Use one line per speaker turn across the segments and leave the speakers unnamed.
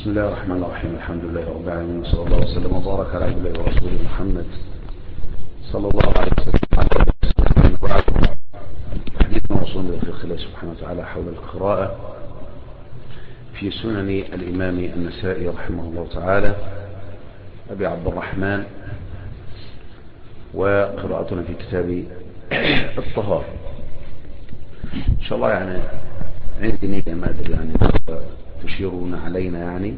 بسم الله الرحمن الرحيم. الحمد لله رب العالمين، وصلى الله وسلم وبارك على عبد الله ورسوله محمد صلى الله عليه وسلم. وبعد، حديثنا وصول في الله سبحانه وتعالى حول القراءة في سنن الإمام النسائي رحمه الله تعالى أبي عبد الرحمن، وقراءتنا في كتاب الطهارة إن شاء الله. يعني عندي نية، ما أدري يعني تشيرون علينا يعني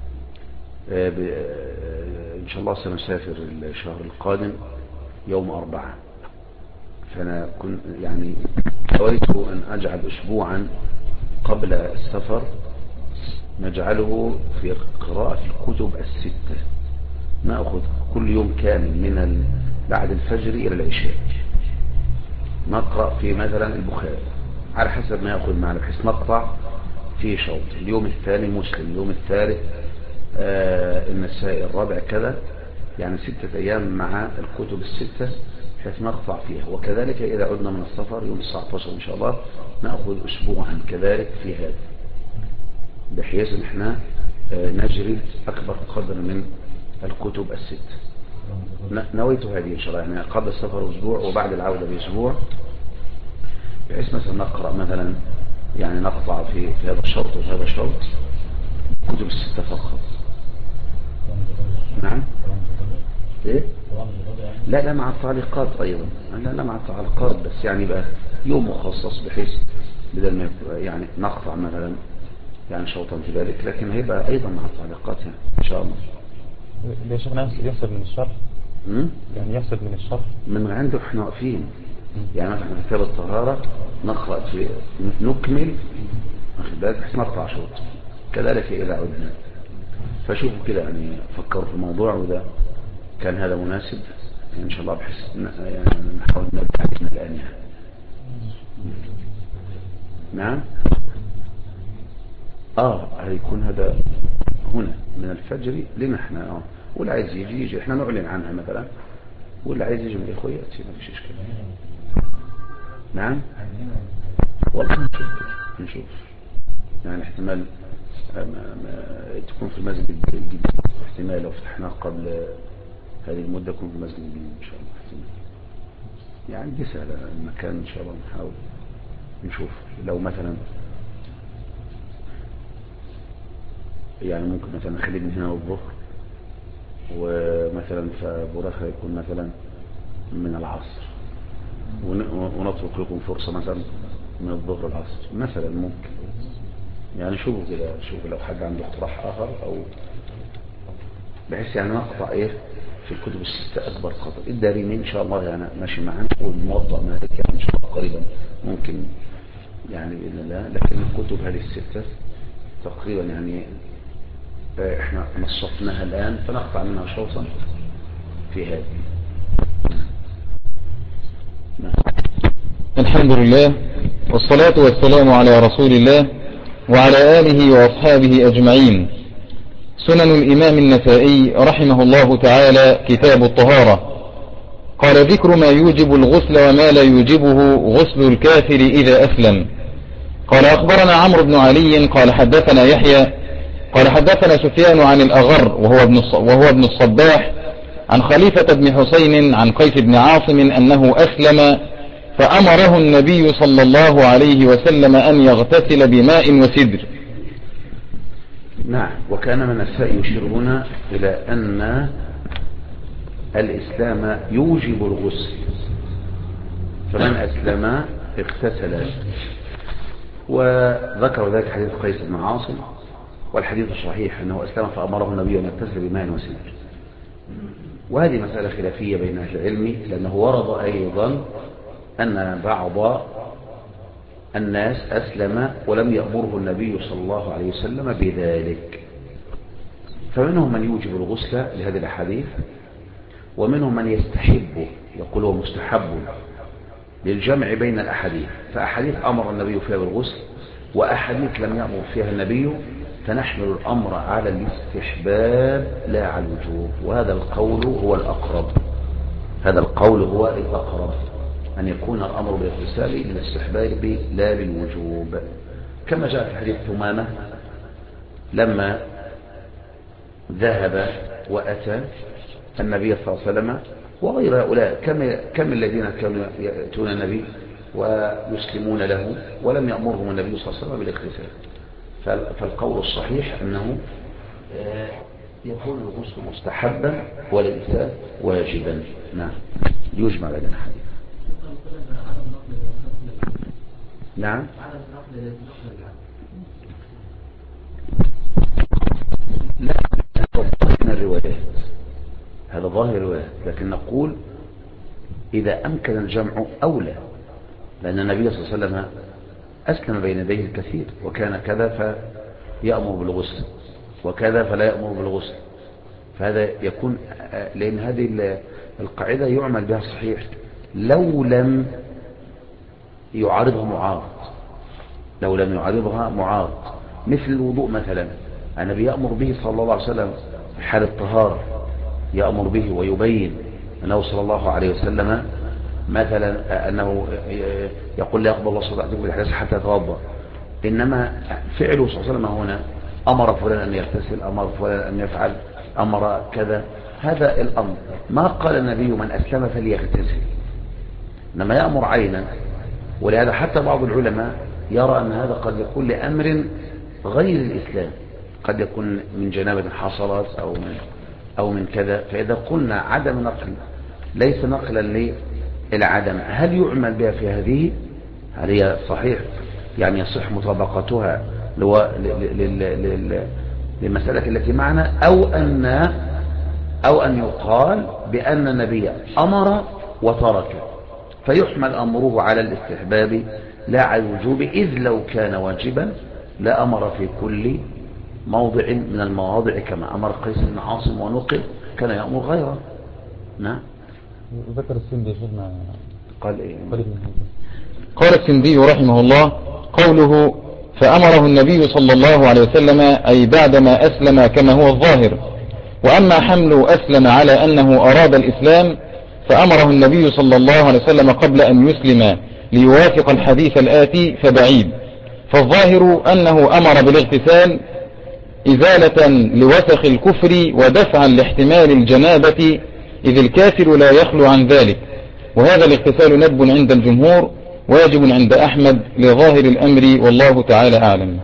إن شاء الله سنسافر الشهر القادم يوم 4. فأنا كنت يعني أريد أن أجعل أسبوعا قبل السفر نجعله في قراءة الكتب الستة، نأخذ كل يوم كامل من بعد الفجر إلى العشاء نقرأ في مثلا البخاري على حسب ما يأخذ معنا، بحيث نقطع فيه شوط، اليوم الثاني مسلم، اليوم الثالث النسائي، الرابع كذا، يعني 6 أيام مع الكتب الستة بحيث نقطع فيها. وكذلك إذا عدنا من السفر يوم 19 إن شاء الله نأخذ أسبوعا كذلك في هذا، بحيث ان احنا نجري أكبر قدر من الكتب الستة. نويت هذه إن شاء الله، يعني قبل السفر أسبوع وبعد العودة بأسبوع، بحيث مثلا نقرأ مثلا، يعني نقطع في هذا الشوط وهذا الشوط كتب الستة فقط. نعم. ايه؟ لا مع التعليقات أيضا، لا مع التعليقات، بس يعني بقى يوم مخصص بحيث بدل ما يعني نقطع مثلا يعني شوطا في ذلك، لكن هيبقى أيضا مع التعليقات يعني إن شاء الله.
ليش شيخنا يحسب من الشرح؟ يعني يحسب من الشرح
من عنده احنا واقفين، يعني مثلا في كتاب الطهارة نقرأ في نكمل واخد بالك، بحيث نقطع شوط كذلك إذا عدنا. فشوفوا كده يعني فكروا في الموضوع، وإذا كان هذا مناسب يعني إن شاء الله، بحيث يعني نحاول نبدأ علينا الآن يعني. نعم. هيكون هذا هنا من الفجر لنا احنا، واللي عايز يجي احنا نعلن عنها مثلا، واللي عايز يجي من الإخوة يأتي، ما فيش إشكال. نعم. والله نشوف يعني احتمال تكون في المسجد الجديد، احتمال لو فتحناه قبل هذه المدة يكون في المسجد الجديد إن شاء الله، احتمال يعني دي سهلة المكان إن شاء الله. نحاول نشوف لو مثلا يعني ممكن مثلا نخلي من هنا الظهر، ومثلا فبورخة يكون مثلا من العصر، ونترك لكم فرصة مثلا من الظهر العصر مثلا، ممكن يعني. شوفوا كده، شوفوا لو حد عنده اقتراح آخر، أو بحيث يعني نقطع في الكتب الستة أكبر قدر. الدارمي إن شاء الله يعني ماشي معنا، والموضع مالك يعني إن شاء الله قريبا ممكن يعني بإذن الله. لكن الكتب هذه الستة تقريبا يعني احنا نصفناها الآن، فنقطع منها شوطا في هذه.
الحمد لله والصلاة والسلام على رسول الله وعلى آله وأصحابه أجمعين. سنن الإمام النسائي رحمه الله تعالى، كتاب الطهارة. قال: ذكر ما يوجب الغسل وما لا يوجبه غسل الكافر إذا أسلم. قال: أخبرنا عمرو بن علي قال حدثنا يحيى قال حدثنا سفيان عن الأغر وهو ابن الصباح عن خليفة بن حسين عن قيس بن عاصم أنه أسلم، فأمره النبي صلى الله عليه وسلم أن يغتسل بماء وسدر.
نعم. وكان من النسائي يشير هنا إلى أن الإسلام يوجب الغسل، فمن أسلم اغتسل. وذكر ذلك حديث قيس بن عاصم، والحديث الصحيح أنه أسلم فأمره النبي أن يغتسل بماء وسدر. وهذه مسألة خلافية بين أهل العلم، لأنه ورد أيضا أن بعض الناس أسلم ولم يأمره النبي صلى الله عليه وسلم بذلك، فمنهم من يوجب الغسل لهذه الأحاديث، ومنهم من يستحبه، يقول هو مستحب للجمع بين الأحاديث. فأحاديث أمر النبي فيها بالغسل، وأحاديث لم يأمر فيها النبي، فنحمل الأمر على الاستحباب لا على الوجوب. وهذا القول هو الأقرب، هذا القول هو الأقرب، أن يكون الأمر بالاغتسال للاستحباب لا للوجوب، كما جاء في حديث ثمامة لما ذهب وأتى النبي صلى الله عليه وسلم وغير هؤلاء كم الذين كانوا يأتون النبي ويسلمون له ولم يأمرهم النبي صلى الله عليه وسلم بالاغتسال. فالقول الصحيح أنه يكون الغسل مستحبا وليس واجبا. نعم يجمع لنا حديث. نعم لا من الروايات، هذا ظاهر الروايات، لكن نقول إذا أمكن الجمع أولى، لأن النبي صلى الله عليه وسلم أسلم بين يديه الكثير، وكان كذا فيأمر بالغسل وكذا فلا يأمر بالغسل، فهذا يكون لأن هذه القاعدة يعمل بها صحيح لو لم يعارضها معارض، لو لم يعارضها معارض، مثل الوضوء مثلا النبي يأمر به صلى الله عليه وسلم في حال الطهارة، يأمر به ويبين أنه صلى الله عليه وسلم مثلا أنه يقول لا يقبل الله صلاة بالحدث حتى يتوضأ، إنما فعله صلى الله عليه وسلم هنا أمر فلان أن يغتسل، أمر فلان أن يفعل، أمر كذا، هذا الأمر ما قال النبي من أسلم فليغتسل، إنما يأمر عينا. ولهذا حتى بعض العلماء يرى أن هذا قد يكون لأمر غير الإسلام، قد يكون من جنابة حصلت أو من كذا، فإذا قلنا عدم نقل ليس نقلا للعدم، هل يعمل بها في هذه؟ هل هي صحيح يعني يصح مطابقتها للمسألة التي معنا، أو أن يقال بأن النبي أمر وترك فيحمل أمره على الاستحباب لا على الوجوب، إذ لو كان واجبا لا أمر في كل موضع من المواضع كما أمر قيس بن عاصم ونقل كان يأمر غيره. نعم
ذكر السندي شيخنا
قال إيه؟
قال السندي رحمه الله قوله فأمره النبي صلى الله عليه وسلم أي بعدما أسلم كما هو الظاهر، وأما حمل أسلم على أنه أراد الإسلام فأمره النبي صلى الله عليه وسلم قبل أن يسلم ليوافق الحديث الآتي فبعيد، فالظاهر أنه أمر بالاغتسال إزالة لوسخ الكفر ودفعا لاحتمال الجنابة، إذ الكافر لا يخلو عن ذلك، وهذا الاغتسال ندب عند الجمهور واجب عند أحمد لظاهر الأمر والله تعالى أعلم.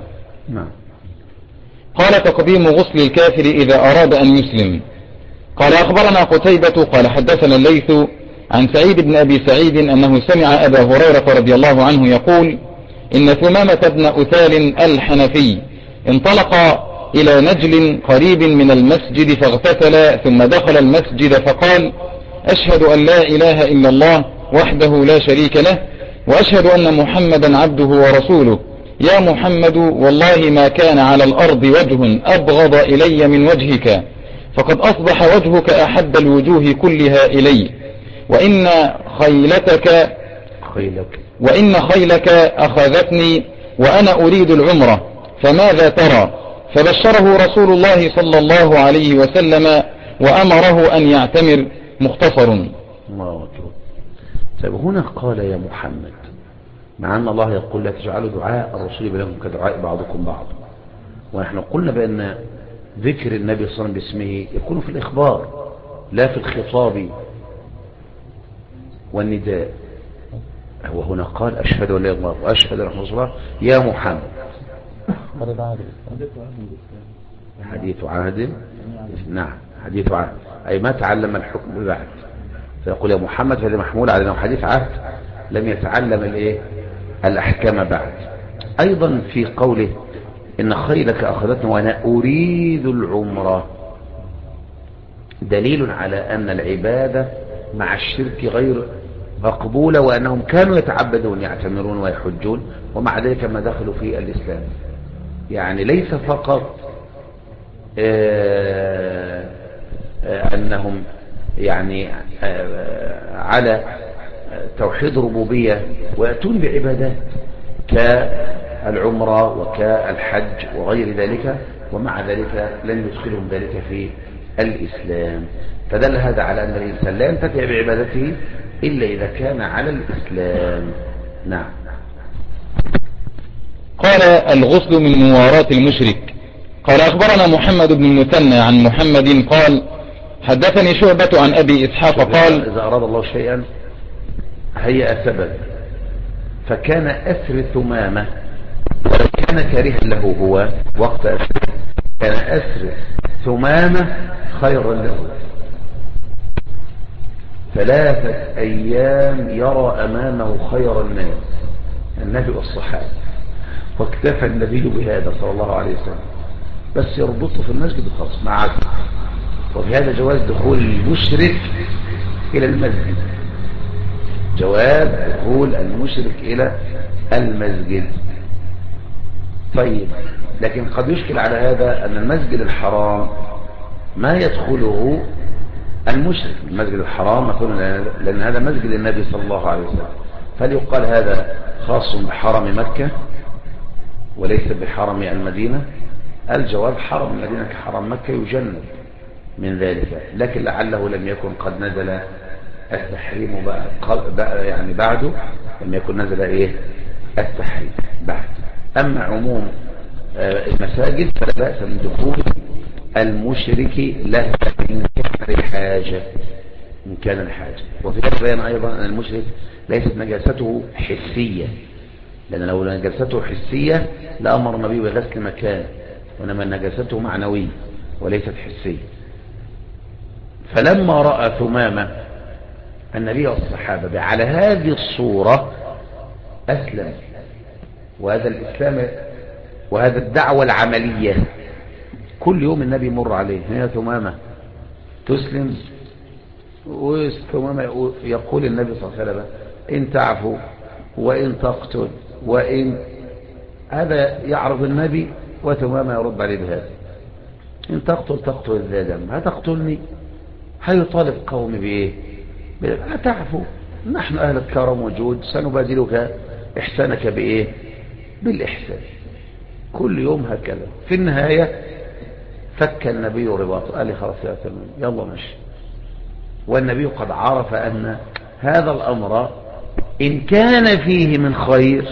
قال تقديم غسل الكافر إذا أراد أن يسلم. قال أخبرنا قتيبة قال حدثنا الليث عن سعيد بن أبي سعيد أنه سمع أبا هريرة رضي الله عنه يقول إن ثمامة بن أثال الحنفي انطلق إلى نجل قريب من المسجد فاغتسل، ثم دخل المسجد فقال أشهد أن لا إله إلا الله وحده لا شريك له، وأشهد أن محمدا عبده ورسوله، يا محمد والله ما كان على الأرض وجه أبغض إلي من وجهك، فقد أصبح وجهك أحب الوجوه كلها إلي، وإن خيلك أخذتني وأنا أريد العمرة، فماذا ترى؟ فبشره رسول الله صلى الله عليه وسلم وأمره أن يعتمر. مختصر.
الله أكبر. طيب هنا قال يا محمد، مع أن الله يقول لا تجعلوا دعاء الرسول بينكم كدعاء بعضكم بعض، ونحن قلنا بأن ذكر النبي صلى الله عليه وسلم باسمه يكون في الإخبار لا في الخطاب والنداء. هو هنا قال أشهد أن لا إله إلا الله وأشهد أن محمدا رسول الله يا محمد. حديث عهد. نعم حديث عهد أي ما تعلم الحكم بعد، فيقول يا محمد فهذا محمول على أنه حديث عهد لم يتعلم الأحكام بعد. أيضا في قوله إن خيلك أخذتنا وأنا أريد العمرة دليل على أن العبادة مع الشرك غير مقبولة، وأنهم كانوا يتعبدون يعتمرون ويحجون، ومع ذلك ما دخلوا في الإسلام. يعني ليس فقط أنهم يعني على توحيد ربوبية ويأتون بعبادات كالعمرة وكالحج وغير ذلك، ومع ذلك لن يدخلهم ذلك في الإسلام. فدل هذا على أن الإنسان لا ينتفع بعبادته إلا إذا كان على الإسلام. نعم.
قال الغسل من مواراة المشرك. قال أخبرنا محمد بن المثنى عن محمد قال حدثني شعبة عن أبي إسحاق قال
إذا أراد الله شيئا هيأ سبب، فكان أسر ثمامة ولو كان كارها له هو وقت أسر، كان أسر ثمامة خيرا له. 3 أيام يرى أمامه خير الناس النبي والصحابة، واكتفى النبي بهذا صلى الله عليه وسلم، بس يربطه في المسجد الخاص مع عزم. وفي هذا جواز دخول المشرك إلى المسجد، جواز دخول المشرك إلى المسجد. طيب، لكن قد يشكل على هذا أن المسجد الحرام ما يدخله المشرك. المسجد الحرام نقول لأن هذا مسجد النبي صلى الله عليه وسلم، فليقال هذا خاص بحرم مكة وليس بحرم المدينة. الجواب حرم المدينة كحرم مكة يجنب من ذلك، لكن لعله لم يكن قد نزل التحريم بقى يعني بعده، لم يكن نزل ايه التحريم بعد. اما عموم المساجد فلا بأس من دخول المشرك له إن كان لحاجة، إن كان لحاجة. وفي هذا بيان أيضا أن المشرك ليست نجاسته حسية، لأن لو نجاسته حسية لأمر النبي بغسل مكان، وإنما نجاسته معنوية وليست حسية. فلما رأى ثمامة النبي والصحابة على هذه الصورة أسلم. وهذا الإسلام وهذا الدعوة العملية كل يوم النبي يمر عليه، هي ثمامة تسلم، وثمامة يقول النبي صلى الله عليه وسلم إن تعفو وإن تقتل وإن، هذا يعرض النبي وثمامة يرد عليه بهذا، إن تقتل ذا دم، هتقتلني؟ هيطالب قومي بإيه؟ هتعفو، نحن أهل الكرم وجود، سنبادلك إحسانك بإيه؟ بالإحسان. كل يوم هكذا. في النهاية فك النبي رباطه، قال لي خلاص يا تمام يلا ماشي. والنبي قد عرف أن هذا الأمر إن كان فيه من خير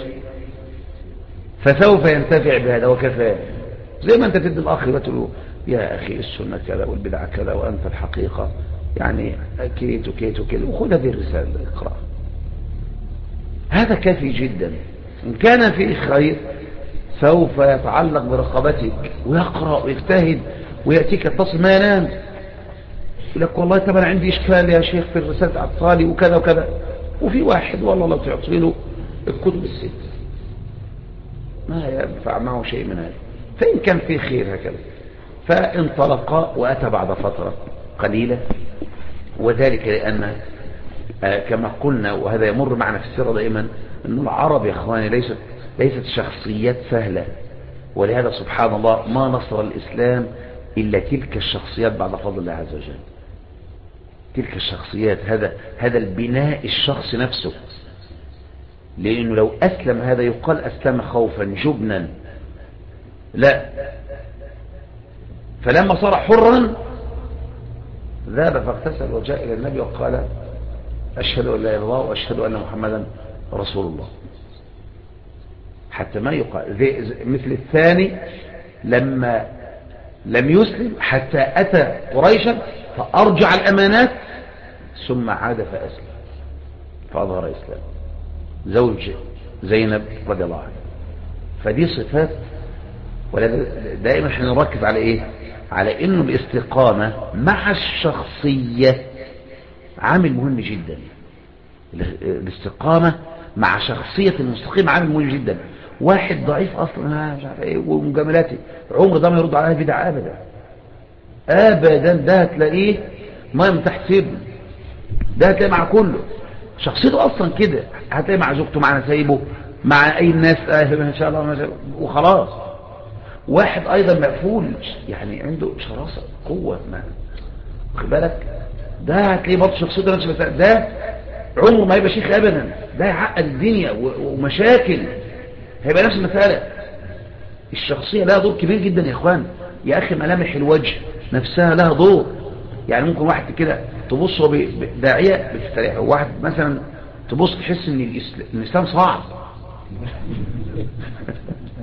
فسوف ينتفع بهذا وكفاه. زي ما أنت تدي الأخ بتقول يا أخي السنة كذا والبدعة كذا وأنت الحقيقة يعني كيت وكيت وكيت، وخذ هذه الرسالة اقرأ، هذا كافي جدا. إن كان فيه خير سوف يتعلق برقبتك ويقرأ ويجتهد ويأتيك يتصل ما ينام، يقول لك والله طب أنا عندي إشكال يا شيخ في الرسالة أطفالي وكذا وكذا، وفي واحد والله لو تعطي له الكتب الست ما ينفع معه شيء من هذا. فإن كان فيه خير هكذا فانطلق وأتى بعد فترة قليلة، وذلك لأن كما قلنا وهذا يمر معنا في السيرة دائما أن العرب يا إخواني ليست شخصيات سهلة، ولهذا سبحان الله ما نصر الإسلام إلا تلك الشخصيات بعد فضل الله عز وجل. تلك الشخصيات، هذا البناء الشخص نفسه، لأنه لو أسلم هذا يقال أسلم خوفا جبنا، لا. فلما صار حرا ذهب فاغتسل وجاء إلى النبي وقال أشهد أن لا إله إلا الله وأشهد أن محمدا رسول الله، حتى ما يقال مثل الثاني لما لم يسلم حتى أتى قريشا فأرجع الأمانات ثم عاد فأسلم فأظهر إسلام، زوج زينب رضي الله عنها. فدي صفات، ودائما احنا نركز على ايه؟ على انه الاستقامة مع الشخصية عامل مهم جدا. الاستقامة مع شخصية المستقيم عامل مهم جدا. واحد ضعيف اصلا مش عارف ايه ومجاملاتي عمر ده ما يرد عليها بدعة ابدا ابدا، ده هتلاقيه ما من تحت سيبه، ده هتلاقيه مع كله، شخصيته اصلا كده، هتلاقيه مع زوجته مع نسايبه مع اي الناس ان شاء الله وخلاص. واحد ايضا مقفول يعني عنده شراسة قوة، ما خد بالك، ده هتلاقيه برضه شخصيته نفس ده عمره ما هيبقى شيخ ابدا، ده يعقد الدنيا ومشاكل، هيبقى نفس المسألة. الشخصية لها دور كبير جدا يا اخوان. يا اخي ملامح الوجه نفسها لها دور. يعني ممكن واحد كده تبص هو داعية بتستريح، واحد مثلا تبص تحس ان الاسلام صعب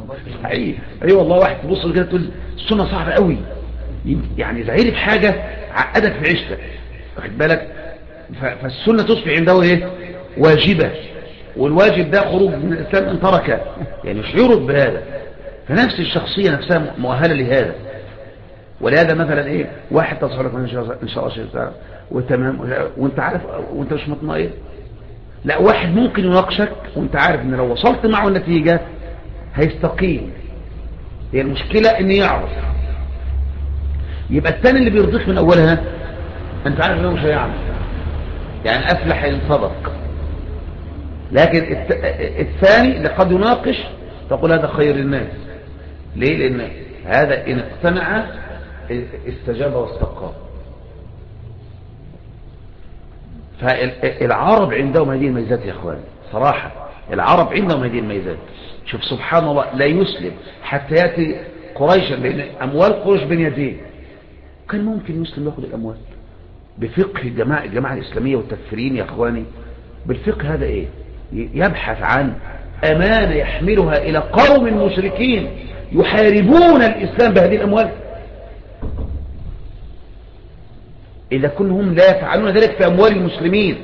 اي والله، واحد تبص كده تقول السنة صعبة قوي، يعني زعيري بحاجة عقدك في عيشتك، واخد بالك؟ فالسنة تصبح عنده ايه؟ واجبة، والواجب ده خروج من الإسلام ان ترك، يعني يشعرك بهذا. فنفس الشخصية نفسها مؤهلة لهذا. ولهذا مثلا ايه، واحد تصحى لك ان شاء الله شيء وتمام، وانت عارف وانت مش مطمئن. لا، واحد ممكن يناقشك وانت عارف ان لو وصلت معه النتيجة هيستقيم. هي المشكلة ان يعرف. يبقى الثاني اللي بيرضيك من اولها انت عارف انه مش هيعمل، يعني افلح ان صدق. لكن الثاني اللي قد يناقش تقول هذا خير الناس. ليه؟ لان هذا ان اقتنع استجاب واستقام. فالعرب عندهم هذه الميزات يا اخوان، صراحة العرب عندهم هذه الميزات. شوف سبحان الله، لا يسلم حتى يأتي قريشا، لأن أموال قريش بين يديه. كان ممكن يسلم يأخذ الأموال بفقه الجماعة الإسلامية والتكفيرين يا أخواني. بالفقه هذا إيه؟ يبحث عن أمانة يحملها إلى قوم مشركين يحاربون الإسلام بهذه الأموال. إذا كنهم لا يفعلون ذلك في أموال المسلمين،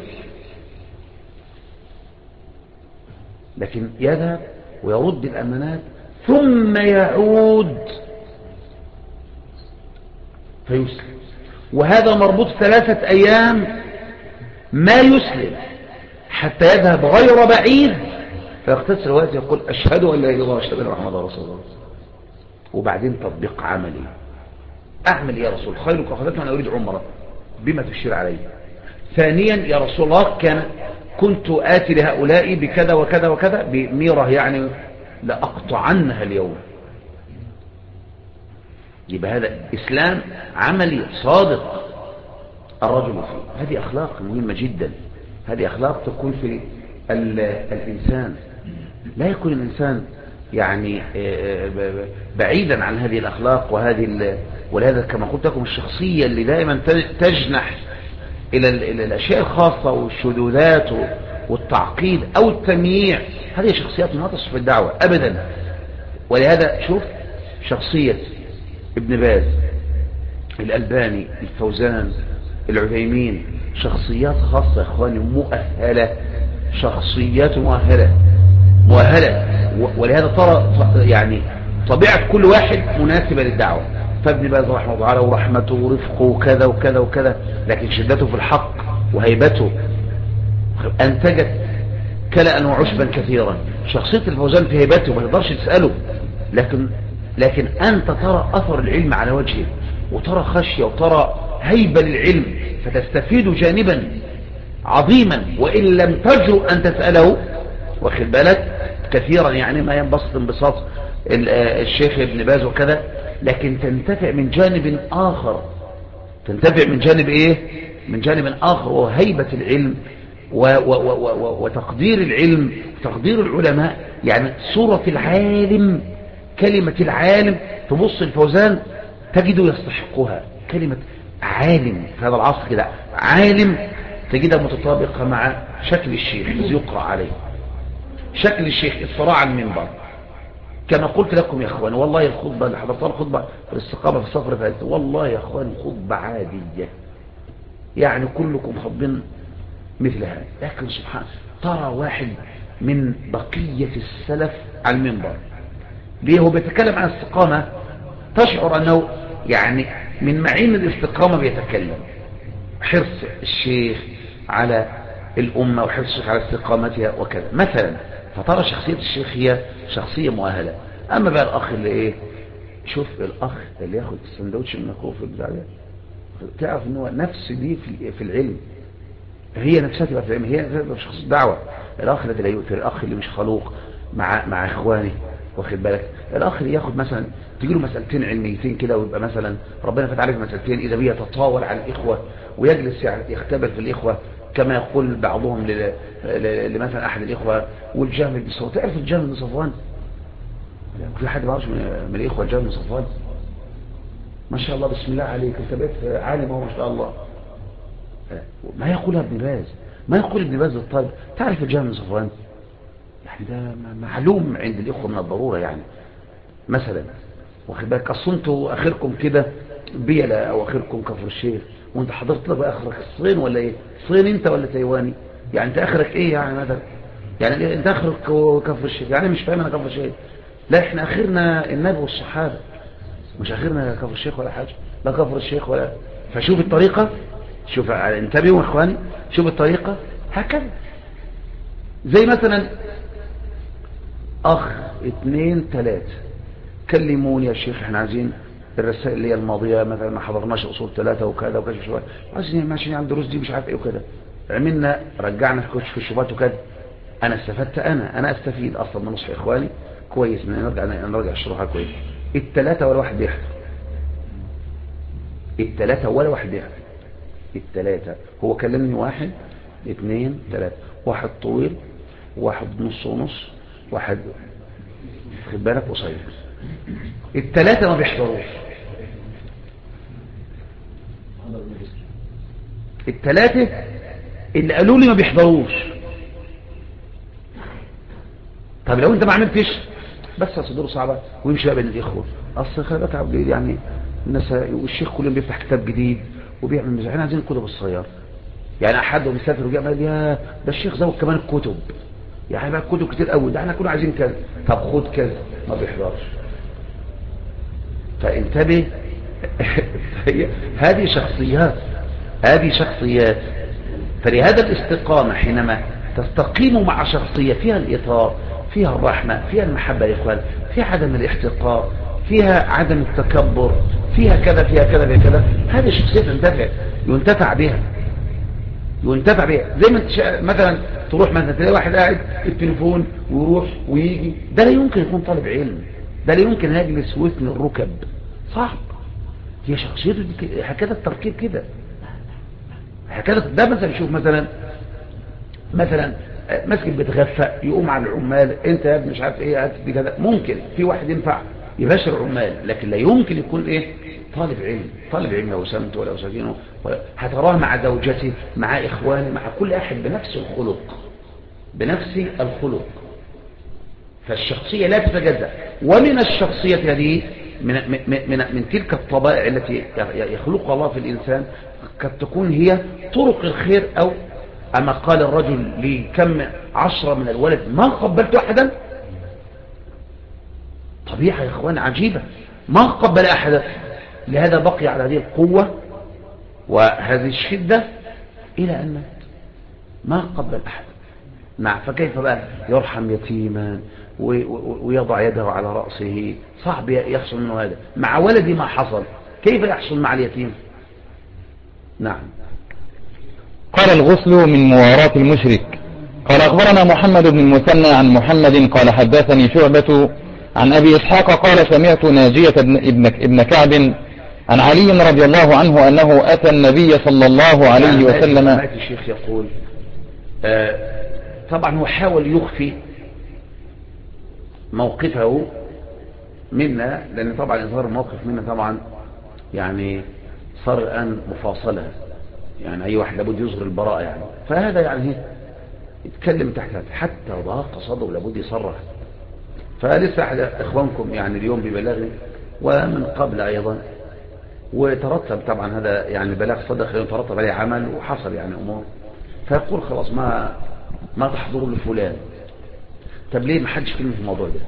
لكن يذهب ويرد الأمانات ثم يعود فيسلم. وهذا مربوط 3 أيام ما يسلم حتى يذهب غير بعيد فيغتسل ويأتي يقول أشهد أن لا إله إلا الله وأشهد أن محمدا رسول الله. وبعدين تطبيق عملي. أعمل يا رسول خيرك وخذتني أنا أريد عمرة، بما تشير عليه. ثانيا يا رسول الله كنت آتي لهؤلاء بكذا وكذا وكذا بميرة، يعني لأقطعنها اليوم. يبقى هذا إسلام عملي صادق الرجل فيه. هذه أخلاق مهمة جدا. هذه أخلاق تكون في الإنسان. لا يكون الإنسان يعني بعيدا عن هذه الأخلاق ولهذا كما قلت لكم الشخصية اللي دائما تجنح إلى الأشياء الخاصة والشذوذات والتعقيد أو التمييع، هذه شخصيات ما تصف الدعوة أبدا. ولهذا شوف شخصية ابن باز، الألباني، الفوزان، العثيمين، شخصيات خاصة يا إخواني مؤهلة، شخصيات مؤهلة. ولهذا ترى يعني طبيعة كل واحد مناسبة للدعوة. فابن باز رحمه الله تعالى ورحمته ورفقه وكذا وكذا وكذا، لكن شدته في الحق وهيبته أنتجت كلأ وعشبا كثيرا. شخصية الفوزان في هيبته ما تقدرش تسأله، لكن أنت ترى أثر العلم على وجهه، وترى خشية وترى هيبة للعلم، فتستفيد جانبا عظيما وإن لم تجرؤ أن تسأله. واخد بالك كثيرا يعني ما ينبسط انبساط الشيخ ابن باز وكذا، لكن تنتفع من جانب آخر. تنتفع من جانب إيه؟ من جانب آخر، وهو هيبة العلم وتقدير العلم، تقدير العلماء. يعني صورة العالم، كلمة العالم، تبص الفوزان تجده يستحقها. كلمة عالم في هذا العصر كده، عالم تجدها متطابقة مع شكل الشيخ الذي يقرأ عليه. شكل الشيخ الصراع على المنبر كما قلت لكم يا اخوان. والله الخطبة اللي حضرتها الخطبة في الاستقامة في السفر فاتت، والله يا اخوان خطبة عادية، يعني كلكم خطبين مثلها، لكن سبحان ترى واحد من بقية السلف على المنبر ليه هو بيتكلم عن الاستقامة، تشعر انه يعني من معين الاستقامة بيتكلم. حرص الشيخ على الأمة وحرص الشيخ على استقامتها وكذا مثلا. فترى شخصية الشيخ هي شخصية مؤهلة. أما بقى الأخ اللي إيه، شوف الأخ اللي ياخد السندوتش من أخوه في البتاع ده، تعرف إن هو نفس دي في العلم، هي نفسها تبقى في العلم، هي نفسها في شخص الدعوة. الأخ الذي لا يؤثر، الأخ اللي مش خلوق مع إخوانه، واخد بالك، الأخ اللي ياخد مثلا تجيله مسألتين علميتين كده ويبقى مثلا ربنا فتح عليه مسألتين إذا بيه يتطاول على الإخوة ويجلس يعني يختبر في الإخوة كما يقول بعضهم لمثلا أحد الإخوة والجهم بن صفوان. تعرف الجهم بن صفوان؟ في حد ما يعرفش من الإخوة الجهم بن صفوان؟ ما شاء الله بسم الله عليك، انت بقيت عالم اهو ما شاء الله. ما يقولها ابن باز، ما يقول ابن باز للطالب تعرف الجهم بن صفوان؟ يعني ده معلوم عند الإخوة من الضرورة يعني. مثلا، واخد بالك؟ اصل انتوا اخركم كده بيلا او اخركم كفر الشيخ، وانت حضرت لك اخرك الصين ولا ايه؟ صين انت ولا تايواني؟ يعني انت اخرك ايه يعني مثلا؟ يعني انت اخرك كفر الشيخ؟ يعني مش فاهم انا كفر الشيخ. لا احنا اخرنا النبي والصحابه، مش اخرنا كفر الشيخ ولا حاجه، لا كفر الشيخ ولا. فشوف الطريقه، شوف انتبهوا يا اخواني، شوف الطريقه هكذا. زي مثلا اخ 2 3 كلموني يا شيخ احنا عايزين الرسائل اللي هي الماضيه مثلا ما حضرناش اصول 3 وكذا وكذا شويه، عايزين ماشيين على الدروس دي مش عارف ايه وكذا، عملنا رجعنا في الشبهات وكذا. انا استفدت، انا استفيد اصلا من نصح اخواني كويس، من نرجع الشروحات كويس. الثلاثه ولا واحد بيحضر، الثلاثه ولا واحد بيحضر، الثلاثه. هو كلمني 1 2 3، واحد طويل، واحد نص ونص، واحد خد بالك قصير. الثلاثه ما بيحضروش، الثلاثه اللي قالوا لي ما بيحضروش. طب لو انت ما عملتش بس صدوره صعبه ويمشي بقى بين الاخوه، اصل خلي بالك عبد يعني الناس والشيخ كل يوم بيفتح كتاب جديد وبيعمل مزح، احنا عايزين الكتب الصغيره. يعني احد بيسافر وجاء قال يا ده الشيخ زود كمان الكتب، يعني بقى الكتب كتير قوي، ده احنا كنا عايزين كذا. طب خد كذا، ما بيحضرش. فانتبه. هذه شخصيات، هذه شخصيات. فلهذا الاستقامة حينما تستقيم مع شخصية فيها الإطار، فيها الرحمة، فيها المحبة يا إخوان، فيها عدم الاحتقار، فيها عدم التكبر، فيها كذا فيها كذا فيها كذا، هذه الشخصية ينتفع بها، ينتفع بها. زي ما مثلا تروح مثلا تلاقي واحد قاعد التليفون ويروح ويجي، ده لا يمكن يكون طالب علم، ده لا يمكن يجلس ويثني الركب، صعب. هي شخصيته هكذا التركيب كده، هكذا. ده مثلا شوف مثلا مسجد بتغفى يقوم على العمال، انت يا ابني مش عارف ايه هات دي كذا، ممكن في واحد ينفع يباشر عمال، لكن لا يمكن يكون ايه طالب علم. طالب علم لو سمته ولا سكينه هتراه مع زوجته مع اخوانه مع كل احد بنفس الخلق، بنفس الخلق. فالشخصية لا تتجزأ. ومن الشخصية هذه من تلك الطبائع التي يخلقها الله في الإنسان قد تكون هي طرق الخير. أو أما قال الرجل لكم 10 من الولد ما قبلت أحدا، طبيعة يا إخوان عجيبة، ما قبل أحدا، لهذا بقي على هذه القوة وهذه الشدة إلى أن مات، ما قبل أحدا. نعم. فكيف بقى يرحم يتيما ويضع يده على رأسه؟ صعب يحصل منه هذا. مع ولدي ما حصل، كيف يحصل مع اليتيم؟ نعم.
قال الغسل من مواراة المشرك. قال أخبرنا محمد بن المثنى عن محمد قال حدثني شعبة عن أبي إسحاق قال سمعت ناجية ابن كعب عن علي رضي الله عنه أنه أتى النبي صلى الله عليه وسلم.
الشيخ يقول طبعا هو حاول يخفي موقفه منا، لأن طبعا إظهار الموقف منا طبعا يعني صار الآن مفاصلة، يعني أي واحد لابد يظهر البراءة يعني. فهذا يعني يتكلم تحت حتى ضاق صدره لابد يصرح. فلسه أحد إخوانكم يعني اليوم ببلاغي ومن قبل أيضا، وترتب طبعا هذا يعني بلاغ صدق يترتب عليه عمل وحصل يعني أمور، فيقول خلاص ما تحضروا لفلان. طب ليه ما حدش كلمه في الموضوع ده؟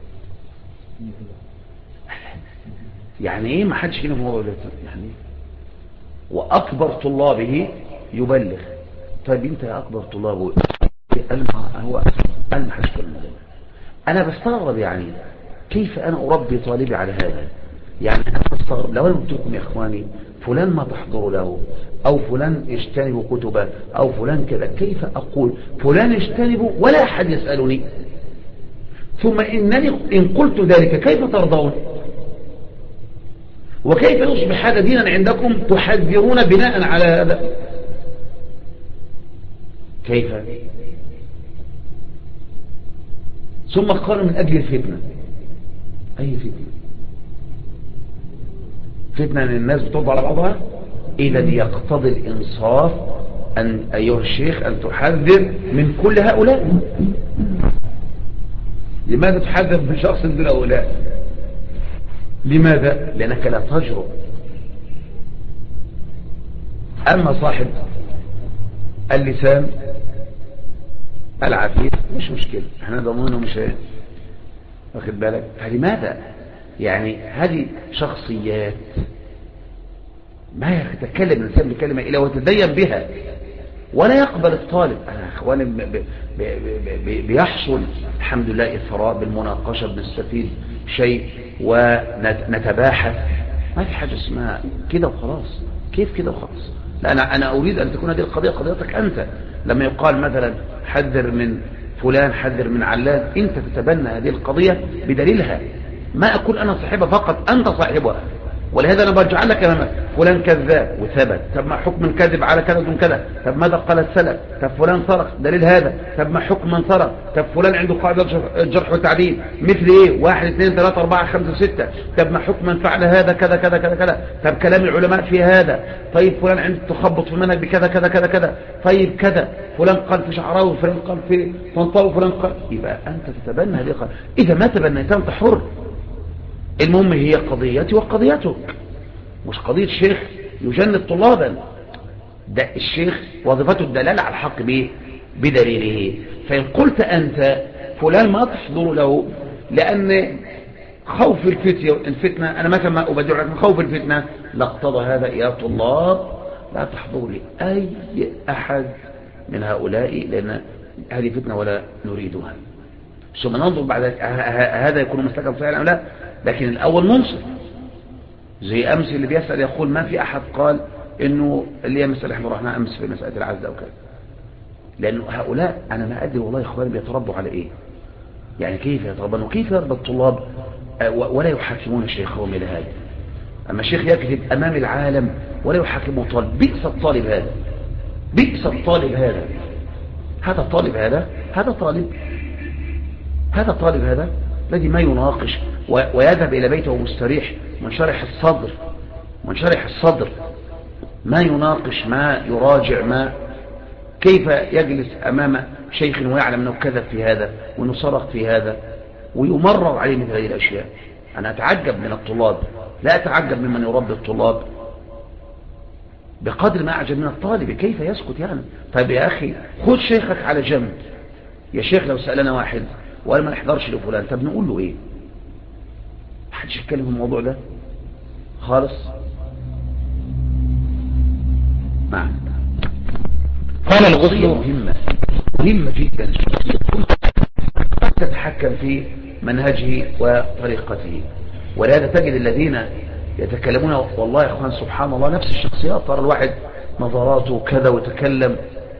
يعني ايه ما حدش كلمه في الموضوع ده؟ يعني واكبر طلابه يبلغ. طيب انت يا اكبر طلابه هو قال ما حدش كلمه. انا بستغرب يعني كيف انا اربي طالبي على هذا؟ يعني انا بستغرب لو انا قلت لكم يا اخواني فلان ما تحضروا له، او فلان اجتنبوا كتبه، او فلان كذا، كيف اقول فلان اجتنبوا ولا احد يسالني؟ ثم إنني إن قلت ذلك كيف ترضون؟ وكيف يصبح هذا دينا عندكم تحذرون بناء على هذا؟ كيف؟ ثم قالوا من أجل الفتنة. أي فتنة؟ فتنة أن الناس بترضى على بعضها؟ إذا يقتضي الإنصاف أن أيها الشيخ أن تحذر من كل هؤلاء. لماذا تحذر من شخص دون هؤلاء؟ لماذا؟ لأنك لا تجرؤ. أما صاحب اللسان العفيف مش مشكلة، احنا ضمنه مش واخد بالك. فلماذا؟ يعني هذه شخصيات ما يتكلم الإنسان بكلمة إلا وتدين بها، ولا يقبل الطالب. أنا أخواني بيحصل الحمد لله إثراء بالمناقشة، بنستفيد شيء ونتباحث، ما في حاجة اسمها كده وخلاص. كيف كده وخلاص؟ لا، أنا أريد أن تكون هذه القضية قضيتك أنت. لما يقال مثلا حذر من فلان، حذر من علان، أنت تتبنى هذه القضية بدليلها. ما أقول أنا صاحبها فقط، أنت صاحبها. ولهذا أنا برجع لك أمامك فلان كذاب وثبت، طب ما حكم الكذب على كذا دون كذا؟ طب ماذا قال السلف؟ طب فلان سرق، دليل هذا. طب ما حكم من سرق؟ طب فلان عنده قاعدة جرح وتعديل مثل ايه؟ 1 2 3 4 5 6. طب ما حكم من فعل هذا كذا كذا كذا كذا؟ طب كلام العلماء في هذا. طيب فلان عنده تخبط في المنهج بكذا كذا كذا كذا. طيب كذا فلان قال في شعراوي، فلان قال في طنطاوي، فلان قال. يبقى أنت تتبنى هذه القضية. إذا ما تبنيتها أنت حر. المهم هي قضيتي وقضيتك، مش قضية شيخ يجند طلابا. ده الشيخ وظيفته الدلالة على الحق بدليله. فإن قلت أنت فلان ما تحضر له لأن خوف الفتنة، أنا مثلا ما أبدع لك من خوف الفتنة، لاقتضى هذا يا طلاب لا تحضروا لي أي أحد من هؤلاء، لأن هذه فتنة ولا نريدها. ثم ننظر بعد هذا يكون مسلكا صحيحا أو لا. لكن الأول منصف، زي أمس اللي بيسأل يقول ما في أحد قال إنه اللي هي مسألة احنا رحنا أمس في مسألة العزة أو كذا. لأنه هؤلاء أنا ما أدري والله يا إخواني بيتربوا على إيه. يعني كيف يتربون وكيف يربى الطلاب ولا يحاكمون شيخهم إلى هذا. أما الشيخ يكذب أمام العالم ولا يحاكمه طالب. بئس الطالب هذا، بئس الطالب هذا. هذا طالب هذا الذي ما يناقش ويذهب إلى بيته مستريح منشرح الصدر، ما يناقش، ما يراجع، ما كيف يجلس أمام شيخ ويعلم أنه كذب في هذا وأنه سرق في هذا ويمرر عليه مثل هذه الأشياء. أنا أتعجب من الطلاب، لا أتعجب ممن يربي الطلاب بقدر ما أعجب من الطالب كيف يسكت. يعني طيب يا أخي خذ شيخك على جنب. يا شيخ لو سألنا واحد وقال ما نحضرش لفلان، طب نقول له إيه؟ محدش يتكلم في الموضوع ده خالص. نعم.
قال الغسل
مهمة جدا تتحكم في منهجه وطريقته. ولهذا تجد الذين يتكلمون والله يا اخوان سبحان الله نفس الشخصيات، ترى الواحد نظراته كذا وتكلم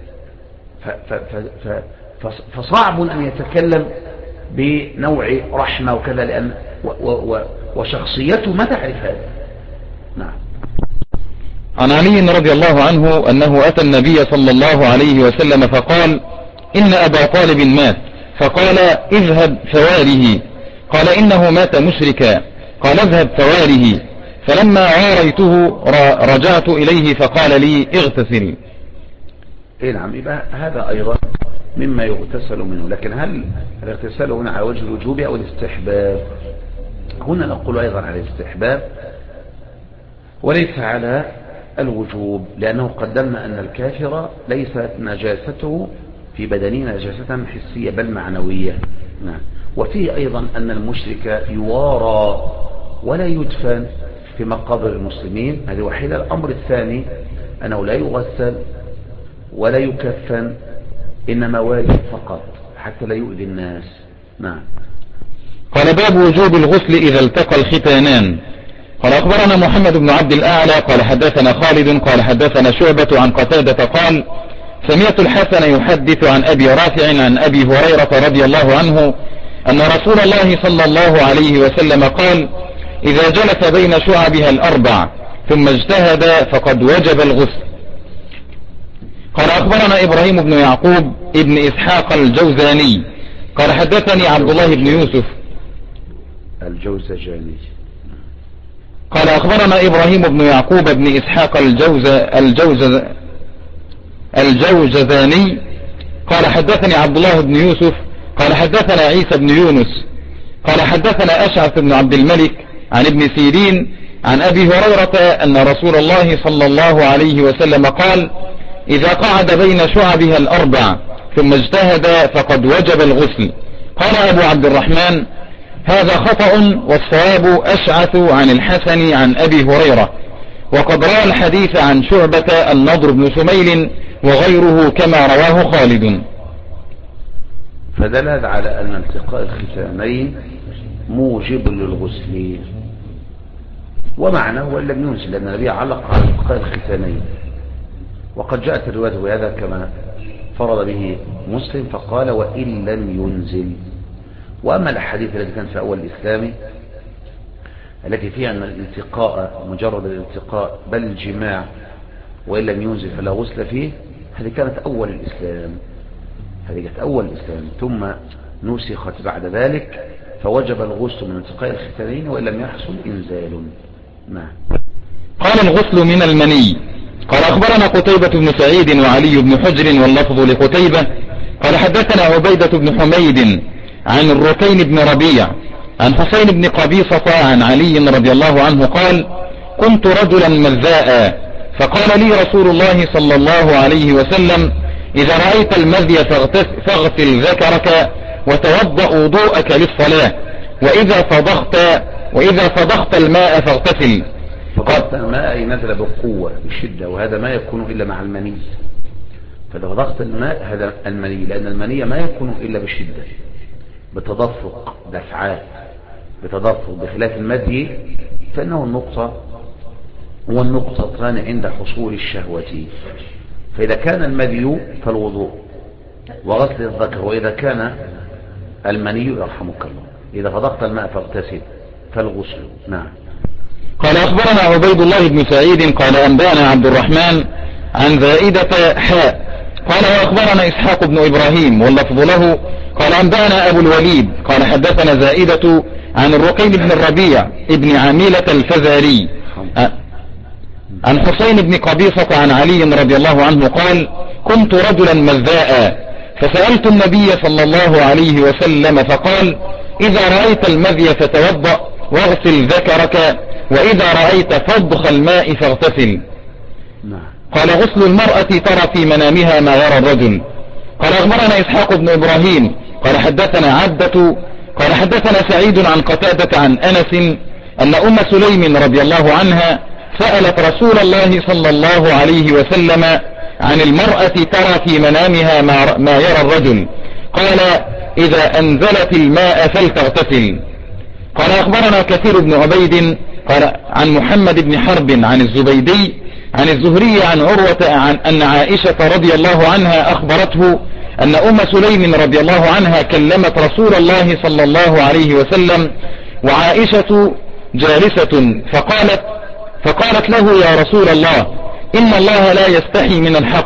فصعب أن يتكلم بنوع رحمة وكذا، لأن وشخصيته ما تعرف هذا. نعم.
عن علي رضي الله عنه أنه أتى النبي صلى الله عليه وسلم فقال إن أبا طالب مات، فقال اذهب فواره. قال إنه مات مشركا. قال اذهب فواره. فلما عاريته رجعت إليه فقال لي اغتسل.
إيه نعم. يبقى هذا أيضا مما يغتسل منه. لكن هل الاغتسال هنا على وجه الوجوب أو الاستحباب؟ هنا نقول أيضا على الاستحباب وليس على الوجوب، لأنه قدمنا أن الكافر ليست نجاسته في بدنه نجاسة حسية بل معنوية. نعم. وفيه أيضا أن المشرك يوارى ولا يدفن في مقابر المسلمين، هذه وحيدة. الأمر الثاني أنه لا يغسل ولا يكفن، إنما واجب فقط حتى لا يؤذي الناس. نعم.
قال باب وجوب الغسل إذا التقى الختانان. قال أخبرنا محمد بن عبد الأعلى قال حدثنا خالد قال حدثنا شعبة عن قتادة قال سمعت الحسن يحدث عن أبي رافع عن أبي هريرة رضي الله عنه أن رسول الله صلى الله عليه وسلم قال إذا جلس بين شعبها الأربع ثم اجتهد فقد وجب الغسل. قال أخبرنا إبراهيم بن يعقوب ابن إسحاق الجوزاني قال حدثني عبد الله بن يوسف
الجوزجاني.
قال أخبرنا إبراهيم بن يعقوب بن إسحاق الجوزاني قال حدثني عبد الله بن يوسف قال حدثنا عيسى بن يونس قال حدثنا أشعث بن عبد الملك عن ابن سيرين عن أبي هريرة أن رسول الله صلى الله عليه وسلم قال: إذا قعد بين شعبها الأربع ثم اجتهد فقد وجب الغسل. قال أبو عبد الرحمن: هذا خطأ، والصواب أشعث عن الحسن عن أبي هريرة، وقد روى الحديث عن شعبة النضر بن شميل وغيره كما رواه خالد.
فدل على أن التقاء الختانين موجب للغسل، ومعناه وإن لم ينزل، لأن النبي علق على التقاء الختانين، وقد جاءت الرواية وهذا كما فرض به مسلم فقال: وإن لم ينزل. وأما الحديث الذي كان في أول الإسلام التي فيها أن الالتقاء مجرد الالتقاء بل الجماع وإن لم ينزل فلا غسل فيه، هذه كانت أول الإسلام، هذه كانت أول الإسلام، ثم نسخت بعد ذلك فوجب الغسل من التقاء الختانين وإن لم يحصل إنزال. نعم.
قال: الغسل من المني. قال: أخبرنا قتيبة بن سعيد وعلي بن حجر واللفظ لقتيبة قال: حدثنا عبيدة بن حميد عن الركين بن ربيع عن حسين بن قبيصة عن علي رضي الله عنه قال: كنت رجلا مذاء، فقال لي رسول الله صلى الله عليه وسلم: إذا رأيت المذي فاغسل ذكرك وتوضأ وضوءك للصلاة، وإذا فضخت الماء فاغتسل.
فضغط الماء نزل بقوة بشدة، وهذا ما يكون إلا مع المني. فضغط الماء هذا المني، لأن المني ما يكون إلا بشدة، بتدفق دفعات، بتدفق، بخلاف المذي فإنه النقطة والنقطتان عند حصول الشهوة. فإذا كان المذي فالوضوء وغسل الذكر، وإذا كان المني يرحمك الله إذا فضغط الماء فاغتسل فالغسل. نعم.
قال: أخبرنا عبيد الله بن سعيد قال: أنبأنا عبد الرحمن عن زائدة حاء قال: وأخبرنا إسحاق بن إبراهيم واللفظ له قال: أنبأنا أبو الوليد قال: حدثنا زائدة عن الرقيم بن الربيع ابن عميلة الفزاري عن حسين بن قبيصة عن علي رضي الله عنه قال: كنت رجلا مذاء، فسألت النبي صلى الله عليه وسلم فقال: إذا رأيت المذي فتوضأ واغسل ذكرك، وإذا رأيت فضخ الماء فاغتسل. قال: غسل المرأة ترى في منامها ما يرى الرجل. قال: أخبرنا إسحاق بن إبراهيم قال: حدثنا عبدة قال: حدثنا سعيد عن قتادة عن أنس أن أم سليم رضي الله عنها سألت رسول الله صلى الله عليه وسلم عن المرأة ترى في منامها ما يرى الرجل، قال: إذا أنزلت الماء فلتغتسل. قال: أخبرنا كثير بن عبيد قال: عن محمد بن حرب عن الزبيدي عن الزهري عن عروة عن أن عائشة رضي الله عنها أخبرته أن أم سليم رضي الله عنها كلمت رسول الله صلى الله عليه وسلم وعائشة جالسة فقالت له: يا رسول الله، إن الله لا يستحي من الحق،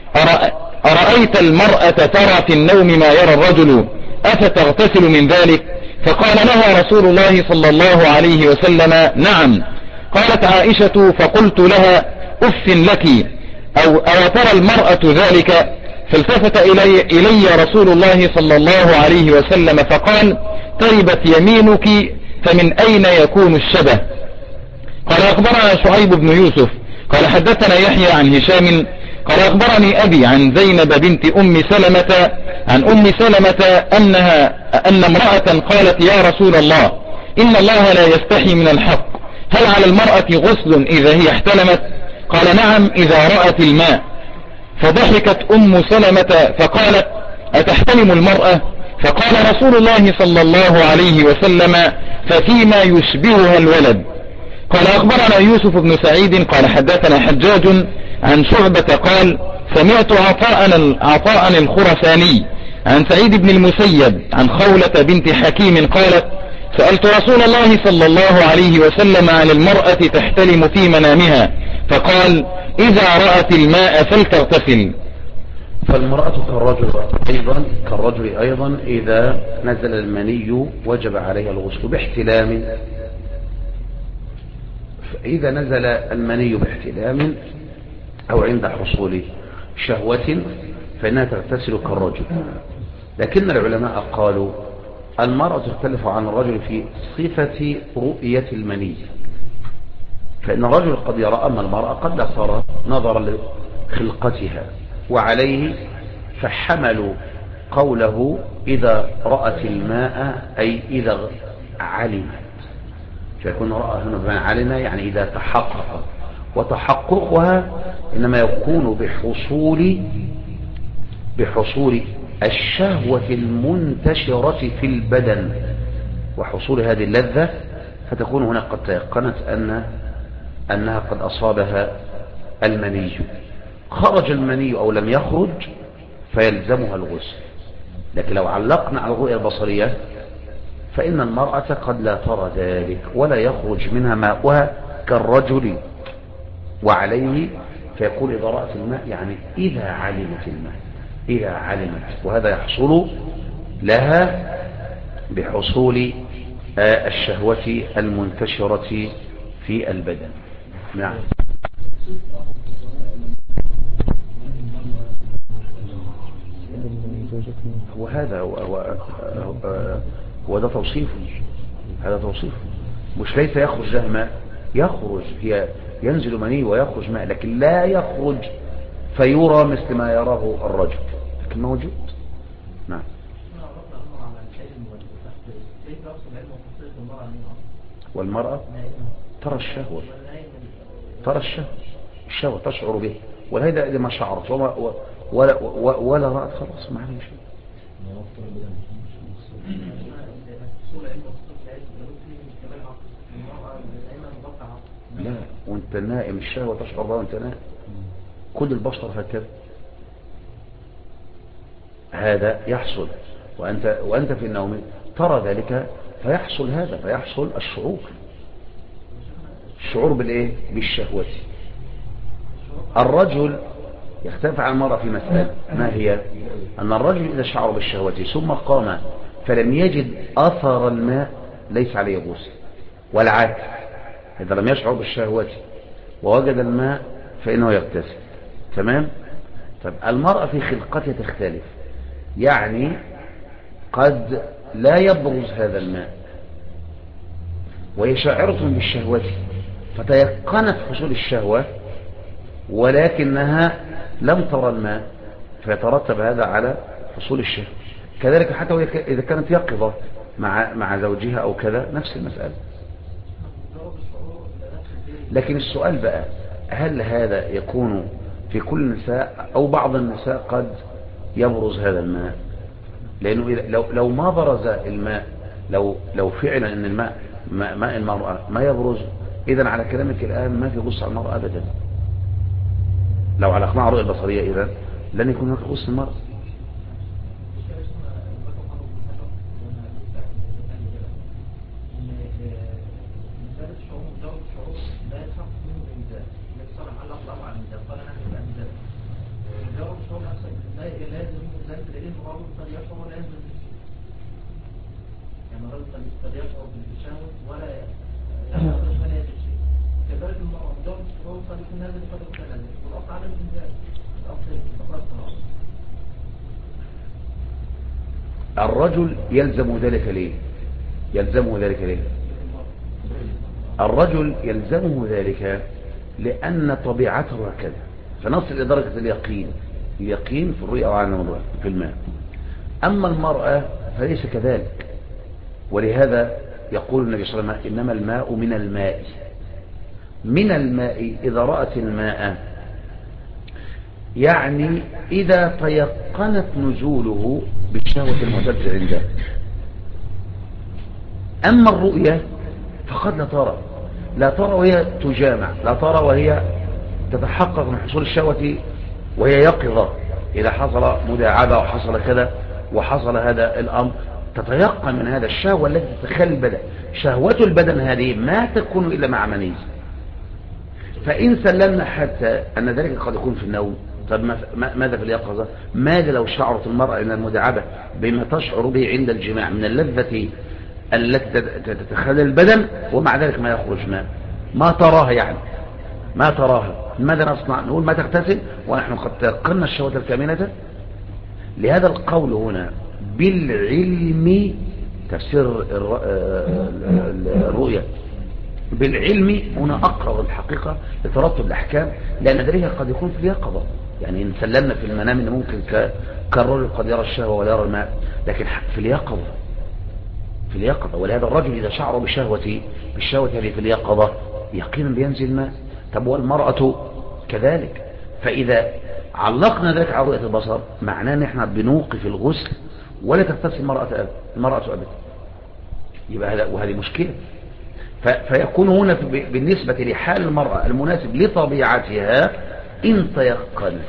أرأيت المرأة ترى في النوم ما يرى الرجل أفتغتسل من ذلك؟ فقال لها رسول الله صلى الله عليه وسلم: نعم. قالت عائشة: فقلت لها: أف لك، أو ترى المرأة ذلك؟ فالتفت إلي رسول الله صلى الله عليه وسلم فقال: تربت يمينك، فمن أين يكون الشبه؟ قال: أخبرنا شعيب بن يوسف قال: حدثنا يحيى عن هشام قال: أخبرني أبي عن زينب بنت أم سلمة عن أم سلمة أن امرأة قالت: يا رسول الله، إن الله لا يستحي من الحق، هل على المرأة غسل إذا هي احتلمت؟ قال: نعم، إذا رأت الماء. فضحكت أم سلمة فقالت: أتحتلم المرأة؟ فقال رسول الله صلى الله عليه وسلم: ففيما يشبهها الولد. قال: أخبرنا يوسف بن سعيد قال: حدثنا حجاج عن شعبة قال: سمعت عطاء الخرساني عن سعيد بن المسيب عن خولة بنت حكيم قالت: سألت رسول الله صلى الله عليه وسلم عن المرأة تحتلم في منامها، فقال: إذا رأت الماء فلتغتسل.
فالمرأة كالرجل أيضا إذا نزل المني وجب عليها الغسل باحتلام. فإذا نزل المني باحتلام أو عند حصول شهوة فإنها تغتسل كالرجل. لكن العلماء قالوا المرأة تختلف عن الرجل في صفة رؤية المني، فإن الرجل قد يرى، أما المرأة قد لا ترى نظرا لخلقتها، وعليه فحملوا قوله إذا رأت الماء أي إذا علمت، فيكون رأى هنا بمعنى علم يعني إذا تحقق، وتحققها إنما يكون بحصول الشهوة المنتشرة في البدن وحصول هذه اللذة، فتكون هنا قد تيقنت أنها قد أصابها المني. خرج المني أو لم يخرج فيلزمها الغسل. لكن لو علقنا على الرؤية البصرية فإن المرأة قد لا ترى ذلك ولا يخرج منها ماؤها كالرجل، وعليه فيقول إذا رأت الماء يعني إذا علمت الماء، إذا علمت، وهذا يحصل لها بحصول الشهوة المنتشرة في البدن. نعم. وهذا هو ده توصيف، هذا توصيف، مش ليس يخرج له ماء، يخرج، هي ينزل مني ويخرج ماء، لكن لا يخرج فيرى مثل ما يراه الرجل، لكن موجود. نعم. والمرأة ترى الشهوة، الشهوة تشعر به، وهذا إذا ما شعرت ولا رأت خلاص ما عليه شيء. لا، وانت نائم الشهوة تشعر بها وانت نائم، كل البشر هكذا، هذا يحصل وأنت في النوم ترى ذلك، فيحصل هذا، فيحصل الشعور بالإيه؟ بالشهوة. الرجل يختلف عن المرأة في مسألة، ما هي؟ أن الرجل إذا شعر بالشهوة ثم قام فلم يجد أثر الماء ليس عليه غسل، والعكس إذا لم يشعر بالشهوة ووجد الماء فإنه يغتسل. تمام؟ طب المرأة في خلقتها تختلف، يعني قد لا يبرز هذا الماء وهي شاعرة بالشهوة فتيقنت حصول الشهوة ولكنها لم ترى الماء، فيترتب هذا على حصول الشهوة. كذلك حتى إذا كانت يقظة مع زوجها أو كذا نفس المسألة. لكن السؤال بقى، هل هذا يكون في كل النساء أو بعض النساء قد يبرز هذا الماء؟ لأنه لو ما برز الماء، لو فعلا أن ماء المرأة ما يبرز، إذن على كلامك الآن ما في غسل على المرأة أبدا. لو على أقناع الرؤية البصرية إذن لن يكون هناك غسل المرأة. الرجل يلزم ذلك ليه؟ الرجل يلزمه ذلك لأن طبيعته هكذا، فنصل إلى درجة اليقين في الرؤيا وعن في الماء. أما المرأة فليس كذلك، ولهذا يقول النبي صلى الله عليه وسلم إنما الماء من الماء إذا رأت الماء، يعني إذا تيقنت نزوله بالشهوة المعتادة عنده. أما الرؤية فقد لا ترى وهي تجامع، لا ترى وهي تتحقق من حصول الشهوة وهي يقظة، إذا حصل مداعبة وحصل كذا وحصل هذا الأمر تتيقن من هذا الشهوة التي تتخلى البدن. شهوة البدن هذه ما تكون إلا مع مني، فإن سلمنا حتى أن ذلك قد يكون في النوم، طب ماذا في اليقظة؟ ماذا لو شعرت المرأة أن المداعبة بما تشعر به عند الجماع من اللذة التي تتخلى البدن ومع ذلك ما يخرج ماء، ما تراها، يعني ما تراها، ماذا نصنع؟ نقول ما تغتسل ونحن قد تيقنا الشهوة الكاملة. لهذا القول هنا بالعلم تفسير الرؤية بالعلم هنا أقرب الحقيقة لترتب الأحكام، لأن ذلك قد يكون في اليقظة. يعني إن سلمنا في المنام إن ممكن كالرجل قد يرى الشهوة ولا يرى الماء، لكن في اليقظة. ولهذا الرجل إذا شعر بالشهوة هذه في اليقظة يقينا بينزل الماء. طب والمرأة كذلك. فإذا علقنا ذلك على رؤية البصر معناه ان احنا بنوقف الغسل ولا تغتسل المرأة أبدا. يبقى هذا، وهذه مشكلة. فيكون هنا بالنسبة لحال المرأة المناسب لطبيعتها إن تيقنت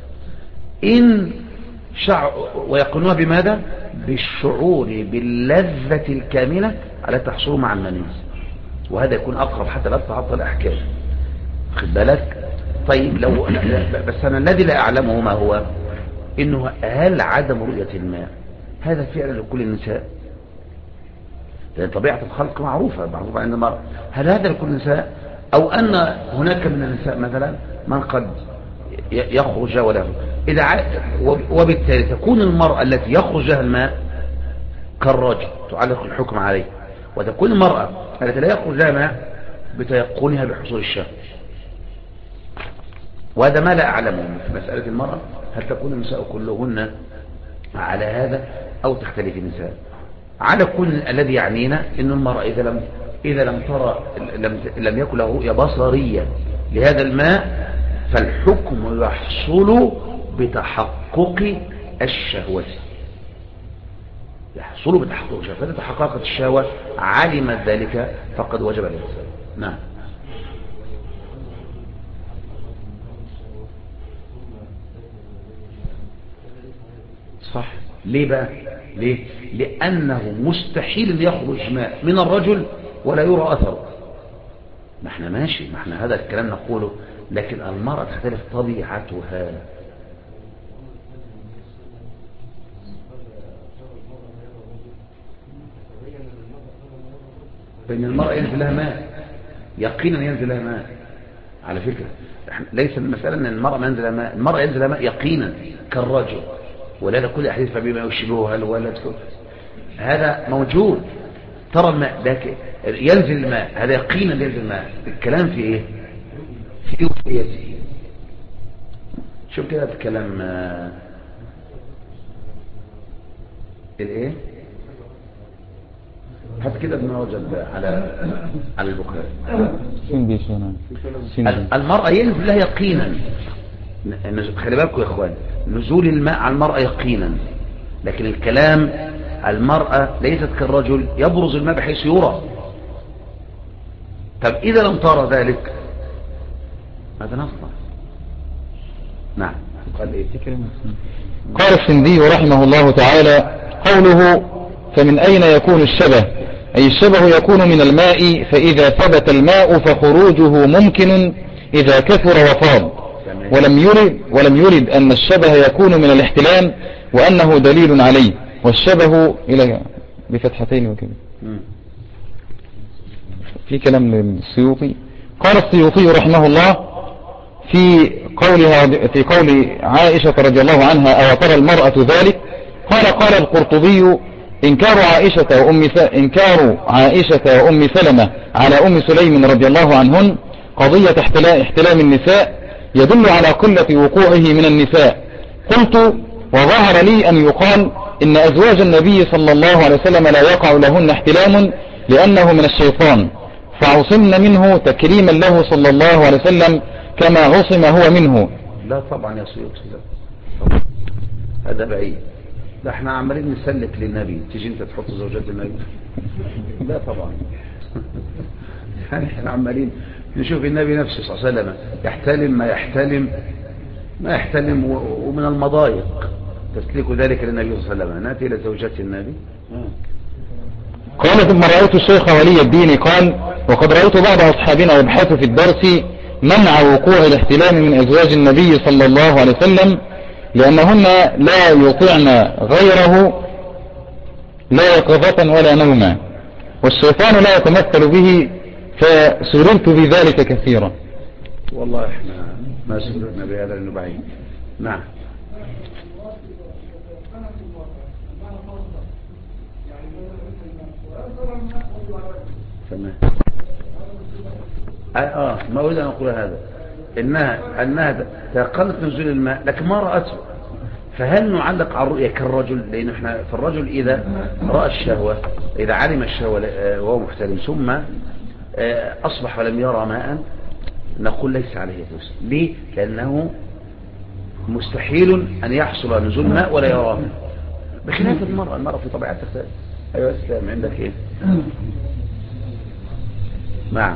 ويقنونها بماذا؟ بالشعور باللذة الكاملة على تحصل مع المني، وهذا يكون أقرب حتى لا تتعطل الأحكام. خد بالك. طيب بس أنا الذي لا أعلمه ما هو إنه هل عدم رؤية الماء هذا فعلا لكل النساء؟ لأن طبيعة الخلق معروفة عند المرأة. هل هذا لكل النساء، أو أن هناك من النساء مثلا من قد يخرج ولا وبالتالي تكون المرأة التي يخرج لها الماء كالرجل تعلق الحكم عليه، وتكون المرأة التي لا يخرج لها ماء بتيقنها بحصول الشهوة. وهذا ما لا أعلمه في مسألة المرأة، هل تكون النساء كلهن على هذا أو تختلف النساء. على كل الذي يعنينا أن المرأة إذا لم يكن له رؤية بصرية لهذا الماء فالحكم يحصل بتحقق الشهوة. فإذا تحققت الشهوة علمت ذلك فقد وجب الإنسان. نعم. صح. ليه بقى؟ ليه؟ لأنه مستحيل أن يخرج ماء من الرجل ولا يرى أثره. ما احنا ماشي، ما احنا هذا الكلام نقوله، لكن المرأة تختلف طبيعتها. فإن المرأة ينزل لها ماء يقينا، ينزل لها ماء على فكرة. ليس المسألة أن المرأة ما ينزل لها ماء، المرأة ينزل لها ماء يقينا كالرجل، ولا كل أحاديث فبما يشبهها الولد هذا موجود. ترى الماء ذاك ينزل الماء، هذا يقينا ينزل الماء. الكلام في ايه؟ في رؤيته. شوف كده الكلام الايه؟ هات كده ابن رجب على البخاري. المرأة ينزل لها يقينا. خلي بالكم يا اخوان، نزول الماء على المرأة يقينا، لكن الكلام المرأة ليست كالرجل يبرز الماء بحيث يرى. طب إذا لم ترى ذلك ماذا نصنع؟ نعم. قال إيه؟
قال السندي رحمه الله تعالى: قوله فمن أين يكون الشبه، أي الشبه يكون من الماء، فإذا ثبت الماء فخروجه ممكن إذا كثر وفاض، ولم يرد أن الشبه يكون من الاحتلام وأنه دليل عليه، والشبه إلى بفتحتين وكذا. في كلام للسيوطي. قال السيوطي رحمه الله في قول عائشة رضي الله عنها: أو ترى المرأة ذلك؟ قال القرطبي: إنكار عائشة وأم سلمة على أم سليم رضي الله عنهن قضية احتلام النساء يدل على قلة وقوعه من النساء. قلت: وظهر لي أن يقال إن أزواج النبي صلى الله عليه وسلم لا يقع لهن احتلام لأنه من الشيطان، فعصمن منه تكريما له صلى الله عليه وسلم كما عصم هو منه.
لا طبعا يا سيدي، هذا بعيد. لا احنا عمالين نسلك للنبي، تيجي انت تحط زوجات النبي؟ لا طبعا. يعني احنا عمالين نشوف النبي نفسه صلى الله عليه وسلم يحتلم ما يحتلم ومن المضايق تسليك ذلك للنبي صلى الله عليه وسلم. نأتي إلى زوجات النبي.
قال: ثم رأيت الشيخ ولي الدين قال: وقد رأيت بعض أصحابنا يبحث في الدرس منع وقوع الاحتلام من أزواج النبي صلى الله عليه وسلم لأنهن لا يطيعن غيره لا يقظة ولا نوما، والشيطان لا يتمثل به، فسررت بذلك كثيرا.
والله احنا ما سررنا بهذا لأنه بعيد. نعم. تمام. ما أريد أن أقول هذا، أنها تقلت نزول الماء لكن ما رأته، فهل نعلق على الرؤية كالرجل؟ لأن احنا في الرجل إذا رأى الشهوة، إذا علم الشهوة وهو محتلم ثم أصبح ولم يرى ماء، نقول ليس عليه غسل. ليه؟ لأنه مستحيل أن يحصل نزول ماء ولا يراه، بخلاف المرأة في طبيعتها تختلف. أيها الإسلام عندك إيه؟ نعم.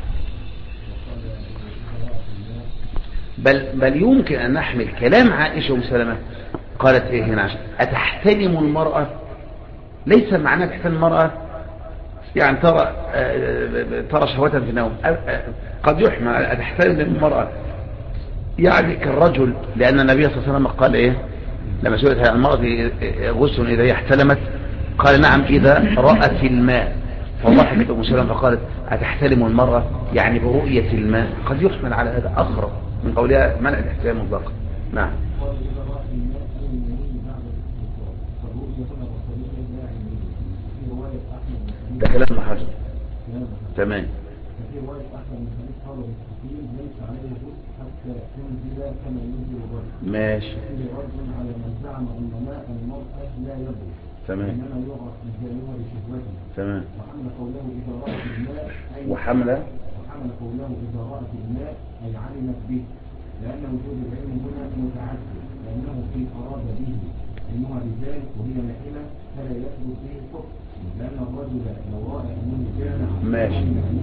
بل يمكن أن نحمل كلام عائشة وسلمة قالت إيه هنا عشان أتحتلم المرأة، ليس معناه تحتلم المرأة يعني ترى شهوة في النوم، قد يحمل أتحتلم المرأة يعني كالرجل، لأن النبي صلى الله عليه وسلم قال إيه لما سئلت عن المرأة غسل إذا هي احتلمت، قال نعم إذا رأت الماء، فضحكت أم سلمة فقالت أتحتلم المرأة يعني برؤية الماء، قد يحمل على هذا أخر من قولها منع الاحتلام مطلقا. نعم. ده كلام حاجة. تمام. ماشي. تمام. تمام. وحمل قوله إذا رأت الماء أي علمت به، لأن وجود العلم هنا متعدد، لأنه في أراد به علمها بذلك وهي نائمة فلا يثبت به الحكم، لأن الرجل لو رأى أنه جامع ماشي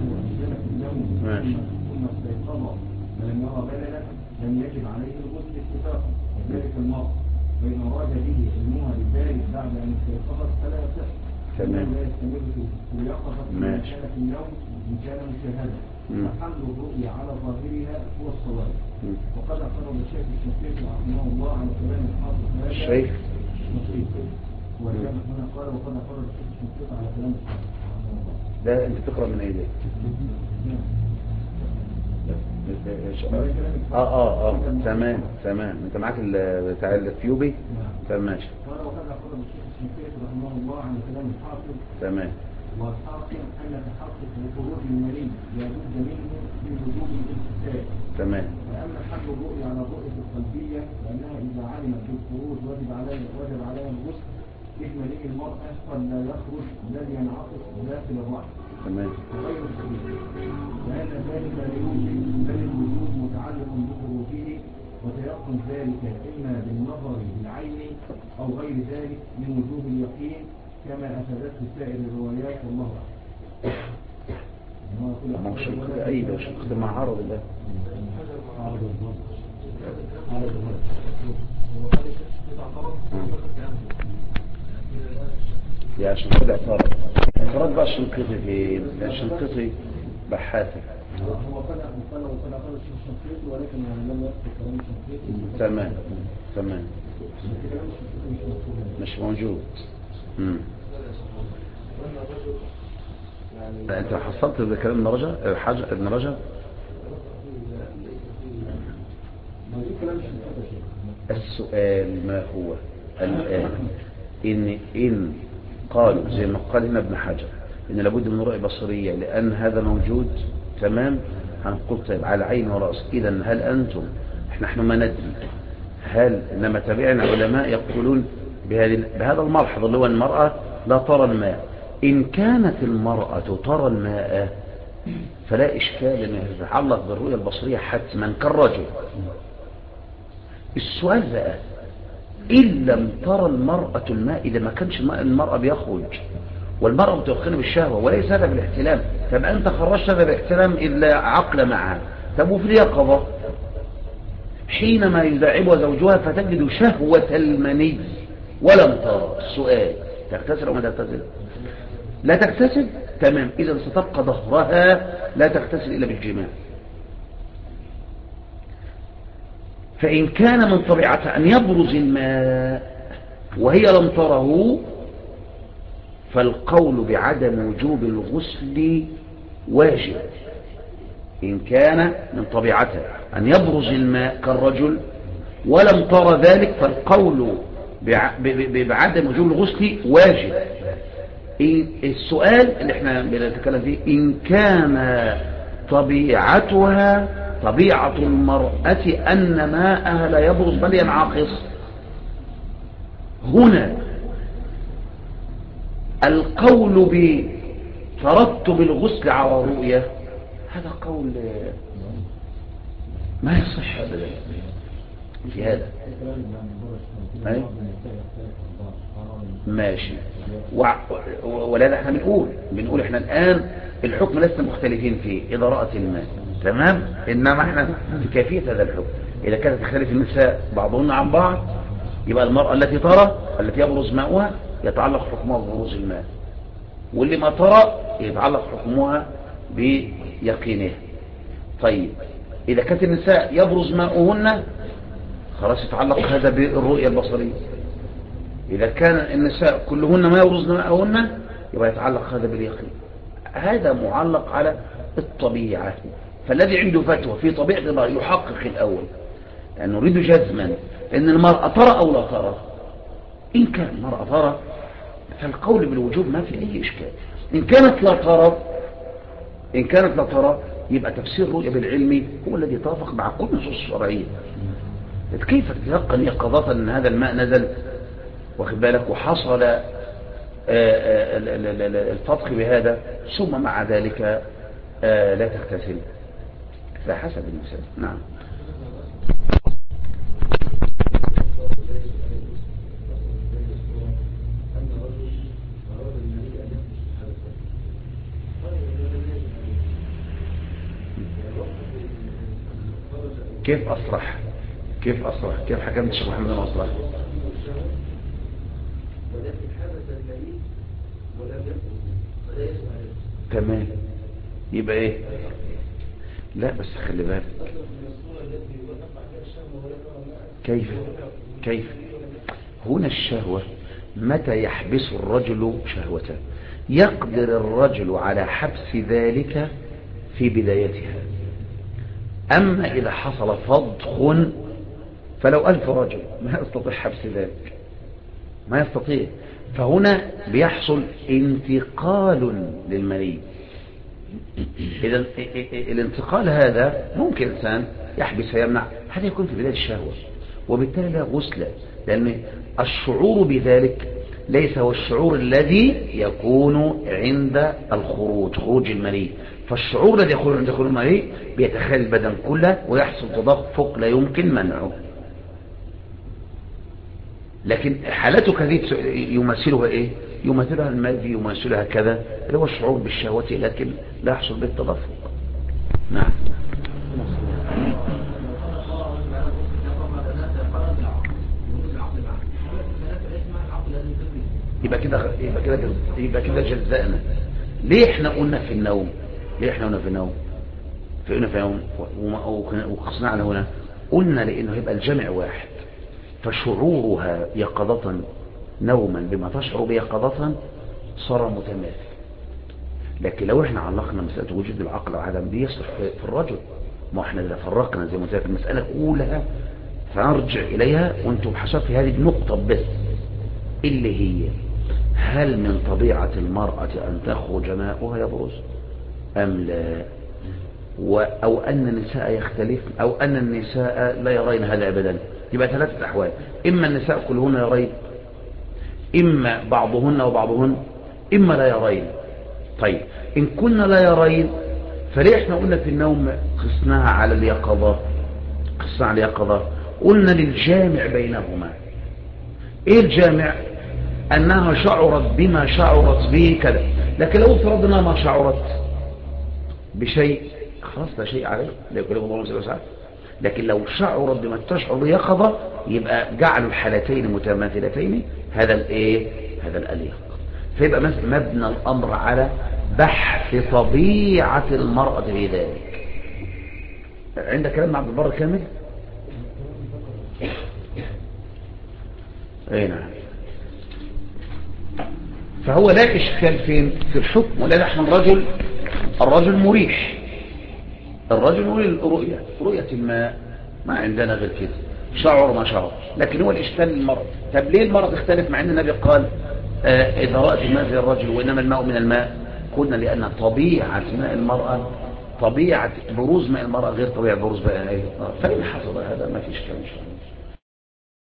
ثم استيقظ ولم يرى بللا لم يجب عليه الغسل اتفاقا، وذلك المرء فإن أراد به علمها بذلك بعد أن استيقظت فلا يصح، تمام. لا يستمر في اليقظة إن كان في النوم إن كان مشاهدا، فحمل الرؤيا على ظاهرها هو الصواب. وقد اعترض الشيخ الشنقيطي رحمه الله على كلام الحافظ هذا الشيخ الشنقيطي، وكان هنا قال وقد اعترض الشيخ الشنقيطي على كلام الحافظ رحمه الله. ده انت تقرا من ايه ده؟ تمام انت معاك بتاع الثيوبي. تمام ماشي. قال وقد اعترض الشيخ الشنقيطي رحمه الله على كلام الحافظ. تمام. والحاصل أن تحقق لخروج المني لابد منه في وجوب الامتثال. تمام. فأما حمل الرؤيا على الرؤية القلبية فإنها إذا علمت بالخروج وجب عليها الغسل، إذ مني المرأة قد لا يخرج الذي ينعقد داخل الرأس. تمام. وغير الصحيح لأن ذلك لا يوجد، بل الوجود متعلق بخروجه، وتيقن ذلك إما بالنظر بالعين أو غير ذلك من وجوه اليقين كما أفادته سائر الروايات والله أعلم. مش كده أي ده شخص مع عرض الله عرض الظن عرض يا عشان كده اعترض بقى الشنقيطي في الشنقيطي بحاثي هو قال الشنقيطي ولكن لم يذكر كلام الشنقيطي. تمام تمام مش موجود. انت حصلت بكلام ابن رجب السؤال ما هو الآن إن قالوا زي ما قال هنا ابن حجر إن لابد من رؤية بصرية لأن هذا موجود، تمام، هنقول طيب على عين ورأس. إذن هل أنتم نحن ما ندري هل إنما تابعنا علماء يقولون بهذا الملحظ اللي هو المرأة لا ترى الماء، إن كانت المرأة ترى الماء فلا إشكال أن يتعلق بالرؤية البصرية حتما كالرجل. السؤال بقى إن لم ترى المرأة الماء، إذا ما كانش المرأة بيخرج والمرأة متوخنة بالشهوة وليس هذا بالاحتلام، طب أنت خرجت هذا بالاحتلام إلا عقل معها، طب وفي اليقظة حينما يداعبها زوجها فتجد شهوة المني ولم ترى، السؤال تغتسل أو ما تغتسل؟ لا تغتسل. تمام، إذا ستبقى ظهرها لا تغتسل إلا بالجماع. فإن كان من طبيعتها أن يبرز الماء وهي لم تره فالقول بعدم وجوب الغسل واجب. إن كان من طبيعتها أن يبرز الماء كالرجل ولم ترى ذلك فالقول بعدم وجوب الغسل واجب. السؤال اللي احنا بنتكلم فيه إن كان طبيعتها طبيعة المرأة أن ماءها لا يبرز بل ينعقص. هنا القول بترتب الغسل على الرؤية هذا قول ما يصح أبدا في هذا. ماشي. ولا احنا بنقول احنا الآن الحكم لسه مختلفين فيه إذا رأت الماء تمام، إنما احنا في كيفية هذا الحكم. إذا كانت تختلف النساء بعضهن عن بعض يبقى المرأة التي ترى التي يبرز ماؤها يتعلق حكمها ببروز الماء، واللي ما ترى يتعلق حكمها بيقينها. طيب إذا كانت النساء يبرز ماؤهن خلاص يتعلق هذا بالرؤية البصرية. إذا كان النساء كلهن ما يبرز ماؤهن يبقى يتعلق هذا باليقين. هذا معلق على الطبيعة. فالذي عنده فتوى في طبيعة المرأة يحقق الأول أن نريد جزما أن المرأة ترى أو لا ترى. إن كان المرأة ترى فالقول بالوجوب ما في أي إشكال. إن كانت لا ترى يبقى تفسير الرؤية بالعلم هو الذي يتوافق مع كل النصوص الشرعية. كيف تتيقن يقظة أن هذا الماء نزل واخد بالك وحصل الفضخ بهذا ثم مع ذلك لا تغتسل؟ فحسب المثال. نعم. كيف أصرح كيف حكمت الشيخ محمد بن أصرح؟ تمام. يبقى ايه؟ لا بس خلي بالك كيف هنا الشهوة متى يحبس الرجل شهوته؟ يقدر الرجل على حبس ذلك في بدايتها. أما إذا حصل فضخ فلو 1000 رجل ما يستطيع حبس ذلك، ما يستطيع. فهنا بيحصل انتقال للمني. إذا الانتقال هذا ممكن إنسان يحبس يمنع، هذا يكون في بداية الشهوة وبالتالي لا غسل، لأن الشعور بذلك ليس هو الشعور الذي يكون عند خروج المني. فالشعور الذي يكون عند خروج المني بيتخيل البدن كله ويحصل تدفق لا يمكن منعه. لكن حالته كذلك يمثلها ايه؟ يمثلها المادي، يمثلها كذا اللي هو الشعور بالشهوة لكن لا يحصل بالتدفق. نعم. يبقى كده جزأنا. ليه احنا قلنا في النوم؟ وقصنا هنا قلنا لانه هيبقى الجمع واحد، فشعورها يقظة نوما بما تشعر بيقظة صار متماثل. لكن لو احنا علقنا مسألة وجود العقل وعدم دي يصلح في الرجل، ما احنا اذا فرقنا زي ما قلت المسألة كلها فنرجع اليها وانتم حسب في هذه النقطة بس اللي هي هل من طبيعة المرأة ان تخرج ماؤها يبرز ام لا، او ان النساء يختلف او ان النساء لا يرين هذا ابدا. يبقى 3 احوال: اما النساء كلهن يرين، اما بعضهن وبعضهن، اما لا يرين. طيب ان كنا لا يرين فليه احنا قلنا في النوم قسناها على اليقظة؟ قلنا للجامع بينهما. ايه الجامع؟ انها شعرت بما شعرت به كذا. لكن لو افترضنا ما شعرت بشيء خلاص لا شيء عليه، لا يكلف الله نفسا وسعها. لكن لو شعرت بما تشعر بيقظة يبقى جعلوا الحالتين متماثلتين، هذا الايه؟ هذا الاليق. فيبقى مبنى الامر على بحث طبيعة المرأة في ذلك. عندك كلام مع عبد البر كامل؟ اي نعم. فهو لا اشكال فين؟ في الحكم. ولا نحن الرجل مريح، رؤية الماء ما عندنا غير كده، شعر ما شعر. لكن هو الاشكال المرأة. طب ليه المرأة تختلف مع ان النبي قال إذا رأت الماء في الرجل وإنما الماء من الماء، قلنا لأن طبيعة ماء المرأة، طبيعة بروز ماء المرأة غير طبيعة بروز ماء. فإن حصل هذا ما فيش كلام إن شاء الله.